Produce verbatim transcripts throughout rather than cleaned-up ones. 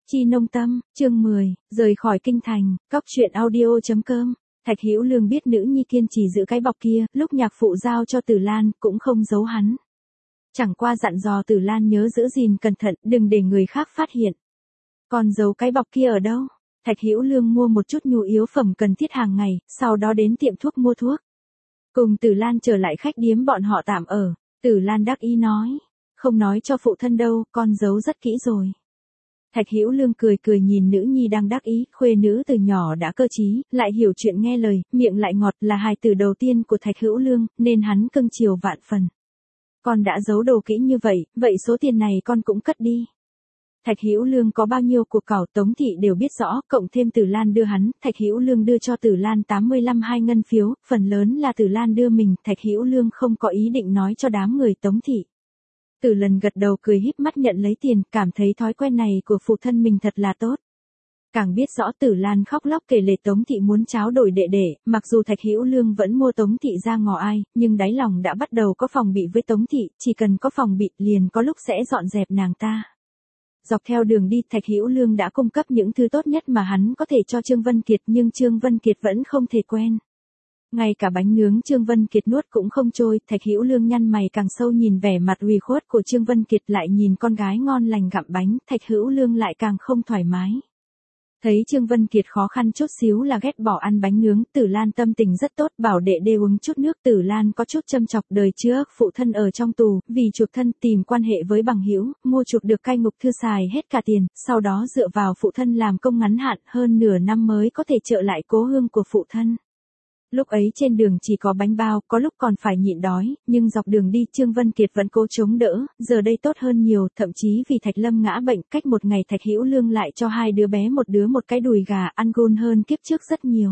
Chi Nông Tâm, chương mười, rời khỏi kinh thành, cóc truyện audio chấm com. Thạch Hữu Lương biết nữ nhi kiên trì giữ cái bọc kia, lúc nhạc phụ giao cho Tử Lan, cũng không giấu hắn. Chẳng qua dặn dò Tử Lan nhớ giữ gìn cẩn thận, đừng để người khác phát hiện. Còn giấu cái bọc kia ở đâu? Thạch Hữu Lương mua một chút nhu yếu phẩm cần thiết hàng ngày, sau đó đến tiệm thuốc mua thuốc. Cùng Tử Lan trở lại khách điếm bọn họ tạm ở, Tử Lan đắc ý nói, không nói cho phụ thân đâu, con giấu rất kỹ rồi. Thạch Hữu Lương cười cười nhìn nữ nhi đang đắc ý, khuê nữ từ nhỏ đã cơ trí, lại hiểu chuyện nghe lời, miệng lại ngọt, là hài tử đầu tiên của Thạch Hữu Lương, nên hắn cưng chiều vạn phần. Con đã giấu đồ kỹ như vậy, vậy số tiền này con cũng cất đi. Thạch Hữu Lương có bao nhiêu cuộc cảo Tống thị đều biết rõ, cộng thêm Tử Lan đưa hắn, Thạch Hữu Lương đưa cho Tử Lan tám mươi lăm hai ngân phiếu, phần lớn là Tử Lan đưa mình, Thạch Hữu Lương không có ý định nói cho đám người Tống thị. Tử Lần gật đầu cười híp mắt nhận lấy tiền, cảm thấy thói quen này của phụ thân mình thật là tốt. Càng biết rõ Tử Lan khóc lóc kể lể Tống thị muốn tráo đổi đệ đệ, mặc dù Thạch Hữu Lương vẫn mua Tống thị ra ngò ai, nhưng đáy lòng đã bắt đầu có phòng bị với Tống thị, chỉ cần có phòng bị liền có lúc sẽ dọn dẹp nàng ta. Dọc theo đường đi Thạch Hữu Lương đã cung cấp những thứ tốt nhất mà hắn có thể cho Trương Vân Kiệt, nhưng Trương Vân Kiệt vẫn không thể quen. Ngay cả bánh nướng Trương Vân Kiệt nuốt cũng không trôi, Thạch Hữu Lương nhăn mày càng sâu nhìn vẻ mặt ủy khuất của Trương Vân Kiệt, lại nhìn con gái ngon lành gặm bánh, Thạch Hữu Lương lại càng không thoải mái. Thấy Trương Vân Kiệt khó khăn chút xíu là ghét bỏ ăn bánh nướng, Tử Lan tâm tình rất tốt, bảo đệ đê uống chút nước. Tử Lan có chút châm chọc, đời trước phụ thân ở trong tù, vì chuộc thân tìm quan hệ với bằng hữu, mua chuộc được cai ngục thư xài hết cả tiền, sau đó dựa vào phụ thân làm công ngắn hạn, hơn nửa năm mới có thể trợ lại cố hương của phụ thân. Lúc ấy trên đường chỉ có bánh bao, có lúc còn phải nhịn đói, nhưng dọc đường đi Trương Vân Kiệt vẫn cố chống đỡ, giờ đây tốt hơn nhiều, thậm chí vì Thạch Lâm ngã bệnh, cách một ngày Thạch Hữu Lương lại cho hai đứa bé một đứa một cái đùi gà, ăn ngon hơn kiếp trước rất nhiều.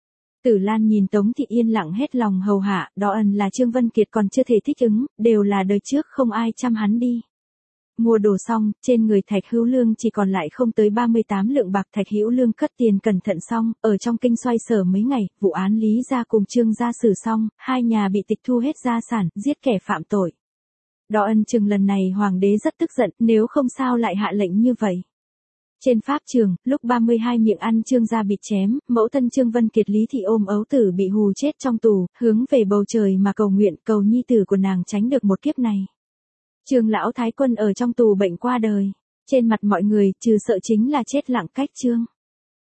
Tử Lan nhìn Tống thị yên lặng hết lòng hầu hạ, đó ẩn là Trương Vân Kiệt còn chưa thể thích ứng, đều là đời trước không ai chăm hắn đi. Mua đồ xong, trên người Thạch Hữu Lương chỉ còn lại không tới ba mươi tám lượng bạc. Thạch Hữu Lương cất tiền cẩn thận xong, ở trong kinh xoay sở mấy ngày, vụ án Lý gia cùng Trương gia xử xong, hai nhà bị tịch thu hết gia sản, giết kẻ phạm tội. Đọ ân chừng lần này hoàng đế rất tức giận, nếu không sao lại hạ lệnh như vậy. Trên pháp trường, lúc ba mươi hai miệng ăn Trương gia bị chém, mẫu thân Trương Vân Kiệt Lý thị ôm ấu tử bị hù chết trong tù, hướng về bầu trời mà cầu nguyện, cầu nhi tử của nàng tránh được một kiếp này. Trương lão thái quân ở trong tù bệnh qua đời, trên mặt mọi người trừ sợ chính là chết lặng cách Trương.